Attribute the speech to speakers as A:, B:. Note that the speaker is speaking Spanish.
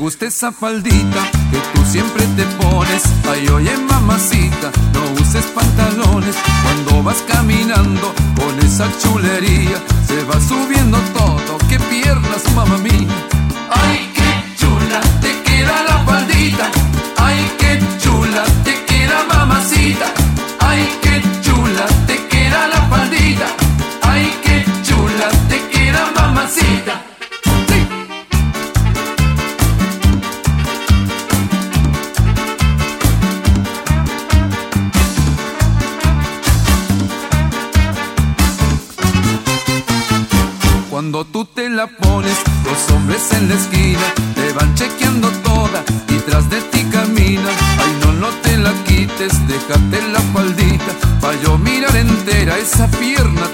A: gusta esa faldita que tú siempre te pones. Ay, oye mamacita, no uses pantalones cuando vas caminando con esa chulería. Se va subiendo todo, qué piernas, mamá mía. Ay, qué chula te queda la faldita. Ay, qué chula te queda mamacita. Ay, qué chula te queda la faldita. Ay, qué chula te queda mamacita. Cuando tú te la pones, los hombres en la esquina te van chequeando toda y tras de ti caminan. Ay, no te la quites, déjate la faldita pa' yo mirar entera esa pierna